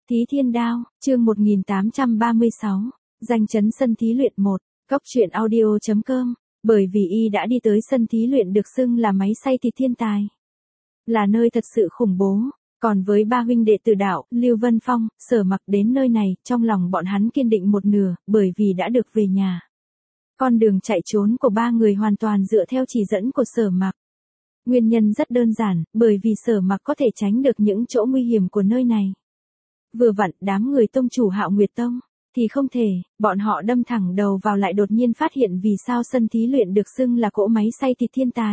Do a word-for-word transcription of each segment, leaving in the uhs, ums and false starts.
Thí Thiên Đao, chương một nghìn tám trăm ba mươi sáu, danh chấn sân thí luyện một, Cóc truyện audio chấm com, bởi vì y đã đi tới sân thí luyện được xưng là máy xay thịt thiên tài. Là nơi thật sự khủng bố, còn với ba huynh đệ tử đạo, Lưu Vân Phong, Sở Mặc đến nơi này, trong lòng bọn hắn kiên định một nửa, bởi vì đã được về nhà. Con đường chạy trốn của ba người hoàn toàn dựa theo chỉ dẫn của Sở Mặc. Nguyên nhân rất đơn giản, bởi vì Sở Mặc có thể tránh được những chỗ nguy hiểm của nơi này. Vừa vặn, đám người tông chủ Hạo Nguyệt Tông, thì không thể, bọn họ đâm thẳng đầu vào lại đột nhiên phát hiện vì sao sân thí luyện được xưng là cỗ máy xay thịt thiên tài.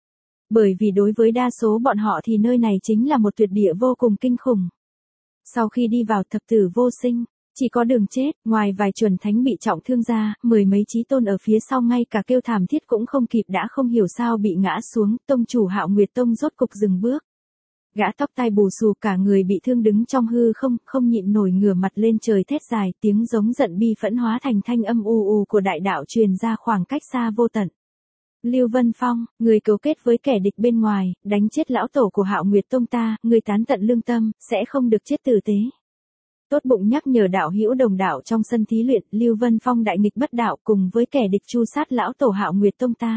Bởi vì đối với đa số bọn họ thì nơi này chính là một tuyệt địa vô cùng kinh khủng. Sau khi đi vào thập tử vô sinh, chỉ có đường chết, ngoài vài chuẩn thánh bị trọng thương ra, mười mấy chí tôn ở phía sau ngay cả kêu thảm thiết cũng không kịp đã không hiểu sao bị ngã xuống, tông chủ Hạo Nguyệt Tông rốt cục dừng bước. Gã tóc tai bù xù cả người bị thương đứng trong hư không, không nhịn nổi ngửa mặt lên trời thét dài, tiếng giống giận bi phẫn hóa thành thanh âm u u của đại đạo truyền ra khoảng cách xa vô tận. Lưu Vân Phong, người cấu kết với kẻ địch bên ngoài, đánh chết lão tổ của Hạo Nguyệt Tông ta, người tán tận lương tâm, sẽ không được chết tử tế. Tốt bụng nhắc nhở đạo hữu đồng đạo trong sân thí luyện, Lưu Vân Phong đại nghịch bất đạo cùng với kẻ địch tru sát lão tổ Hạo Nguyệt Tông ta.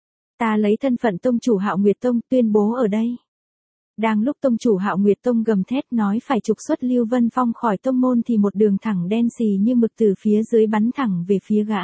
Ta lấy thân phận tông chủ Hạo Nguyệt Tông tuyên bố ở đây. Đang lúc tông chủ Hạo Nguyệt Tông gầm thét nói phải trục xuất Lưu Vân Phong khỏi tông môn thì một đường thẳng đen xì như mực từ phía dưới bắn thẳng về phía gã.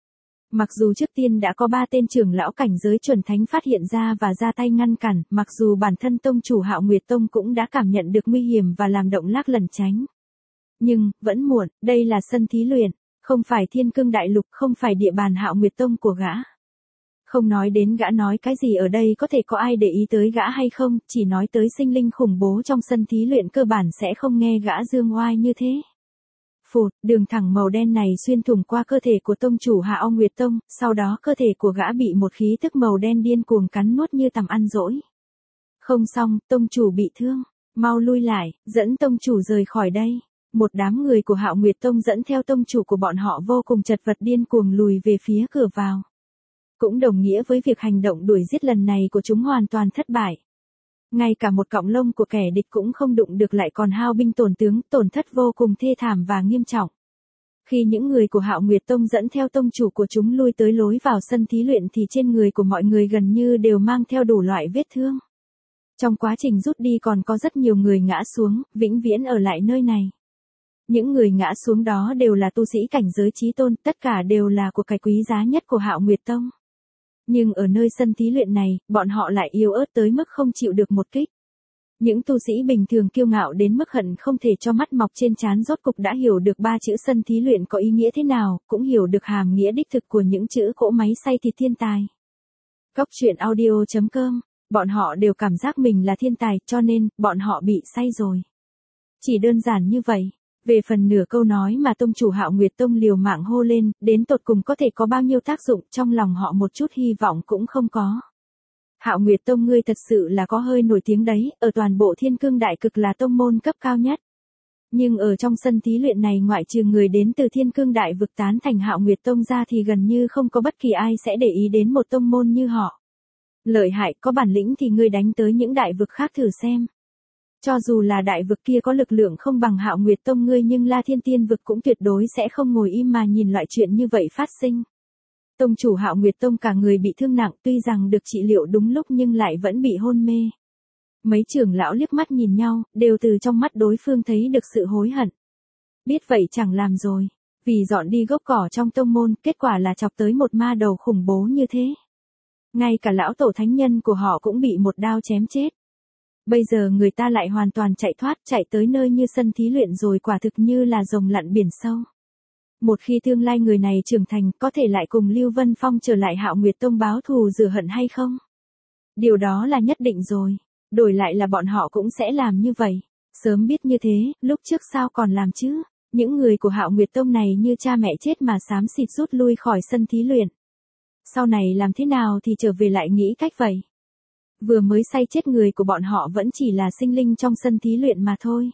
Mặc dù trước tiên đã có ba tên trưởng lão cảnh giới chuẩn thánh phát hiện ra và ra tay ngăn cản, mặc dù bản thân tông chủ Hạo Nguyệt Tông cũng đã cảm nhận được nguy hiểm và làm động lắc lẩn tránh. Nhưng, vẫn muộn, đây là sân thí luyện, không phải Thiên Cương Đại Lục, không phải địa bàn Hạo Nguyệt Tông của gã. Không nói đến gã nói cái gì ở đây có thể có ai để ý tới gã hay không, chỉ nói tới sinh linh khủng bố trong sân thí luyện cơ bản sẽ không nghe gã dương oai như thế. Phụt, đường thẳng màu đen này xuyên thủng qua cơ thể của tông chủ Hạo Nguyệt Tông, sau đó cơ thể của gã bị một khí tức màu đen điên cuồng cắn nuốt như tằm ăn dỗi. Không xong, tông chủ bị thương, mau lui lại, dẫn tông chủ rời khỏi đây. Một đám người của Hạo Nguyệt Tông dẫn theo tông chủ của bọn họ vô cùng chật vật điên cuồng lùi về phía cửa vào. Cũng đồng nghĩa với việc hành động đuổi giết lần này của chúng hoàn toàn thất bại. Ngay cả một cọng lông của kẻ địch cũng không đụng được lại còn hao binh tổn tướng, tổn thất vô cùng thê thảm và nghiêm trọng. Khi những người của Hạo Nguyệt Tông dẫn theo tông chủ của chúng lui tới lối vào sân thí luyện thì trên người của mọi người gần như đều mang theo đủ loại vết thương. Trong quá trình rút đi còn có rất nhiều người ngã xuống, vĩnh viễn ở lại nơi này. Những người ngã xuống đó đều là tu sĩ cảnh giới chí tôn, tất cả đều là của cải quý giá nhất của Hạo Nguyệt Tông. Nhưng ở nơi sân thí luyện này, bọn họ lại yếu ớt tới mức không chịu được một kích. Những tu sĩ bình thường kiêu ngạo đến mức hận không thể cho mắt mọc trên trán rốt cục đã hiểu được ba chữ sân thí luyện có ý nghĩa thế nào, cũng hiểu được hàm nghĩa đích thực của những chữ cỗ máy xay thịt thiên tài. Cóc truyện audio chấm com, bọn họ đều cảm giác mình là thiên tài, cho nên, bọn họ bị say rồi. Chỉ đơn giản như vậy. Về phần nửa câu nói mà tông chủ Hạo Nguyệt Tông liều mạng hô lên, đến tột cùng có thể có bao nhiêu tác dụng, trong lòng họ một chút hy vọng cũng không có. Hạo Nguyệt Tông ngươi thật sự là có hơi nổi tiếng đấy, ở toàn bộ Thiên Cương Đại Cực là tông môn cấp cao nhất. Nhưng ở trong sân thí luyện này ngoại trừ người đến từ Thiên Cương Đại Vực tán thành Hạo Nguyệt Tông ra thì gần như không có bất kỳ ai sẽ để ý đến một tông môn như họ. Lợi hại, có bản lĩnh thì ngươi đánh tới những đại vực khác thử xem. Cho dù là đại vực kia có lực lượng không bằng Hạo Nguyệt Tông ngươi nhưng La Thiên Tiên vực cũng tuyệt đối sẽ không ngồi im mà nhìn loại chuyện như vậy phát sinh. Tông chủ Hạo Nguyệt Tông cả người bị thương nặng tuy rằng được trị liệu đúng lúc nhưng lại vẫn bị hôn mê. Mấy trưởng lão liếc mắt nhìn nhau, đều từ trong mắt đối phương thấy được sự hối hận. Biết vậy chẳng làm rồi, vì dọn đi gốc cỏ trong tông môn, kết quả là chọc tới một ma đầu khủng bố như thế. Ngay cả lão tổ thánh nhân của họ cũng bị một đao chém chết. Bây giờ người ta lại hoàn toàn chạy thoát, chạy tới nơi như sân thí luyện rồi quả thực như là rồng lặn biển sâu. Một khi tương lai người này trưởng thành, có thể lại cùng Lưu Vân Phong trở lại Hạo Nguyệt Tông báo thù rửa hận hay không? Điều đó là nhất định rồi, đổi lại là bọn họ cũng sẽ làm như vậy. Sớm biết như thế, lúc trước sao còn làm chứ? Những người của Hạo Nguyệt Tông này như cha mẹ chết mà xám xịt rút lui khỏi sân thí luyện. Sau này làm thế nào thì trở về lại nghĩ cách vậy. Vừa mới say chết người của bọn họ vẫn chỉ là sinh linh trong sân thí luyện mà thôi.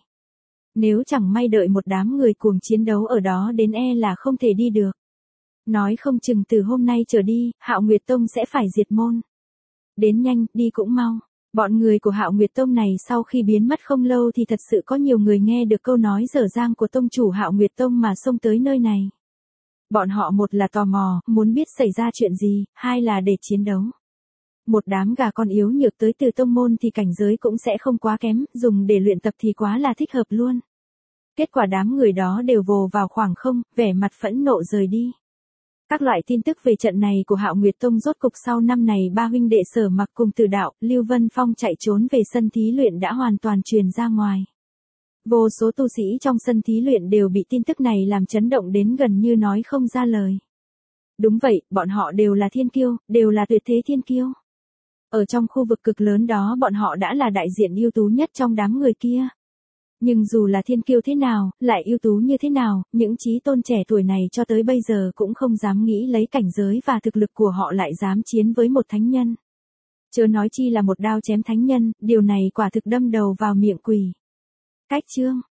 Nếu chẳng may đợi một đám người cuồng chiến đấu ở đó đến e là không thể đi được. Nói không chừng từ hôm nay trở đi, Hạo Nguyệt Tông sẽ phải diệt môn. Đến nhanh, đi cũng mau. Bọn người của Hạo Nguyệt Tông này sau khi biến mất không lâu thì thật sự có nhiều người nghe được câu nói dở dang của tông chủ Hạo Nguyệt Tông mà xông tới nơi này. Bọn họ một là tò mò, muốn biết xảy ra chuyện gì, hai là để chiến đấu. Một đám gà con yếu nhược tới từ tông môn thì cảnh giới cũng sẽ không quá kém, dùng để luyện tập thì quá là thích hợp luôn. Kết quả đám người đó đều vồ vào khoảng không, vẻ mặt phẫn nộ rời đi. Các loại tin tức về trận này của Hạo Nguyệt Tông rốt cục sau năm này ba huynh đệ Sở Mặc cùng Từ Đạo, Lưu Vân Phong chạy trốn về sân thí luyện đã hoàn toàn truyền ra ngoài. Vô số tu sĩ trong sân thí luyện đều bị tin tức này làm chấn động đến gần như nói không ra lời. Đúng vậy, bọn họ đều là thiên kiêu, đều là tuyệt thế thiên kiêu. Ở trong khu vực cực lớn đó bọn họ đã là đại diện ưu tú nhất trong đám người kia. Nhưng dù là thiên kiêu thế nào, lại ưu tú như thế nào, những chí tôn trẻ tuổi này cho tới bây giờ cũng không dám nghĩ lấy cảnh giới và thực lực của họ lại dám chiến với một thánh nhân. Chớ nói chi là một đao chém thánh nhân, điều này quả thực đâm đầu vào miệng quỷ. Cách chương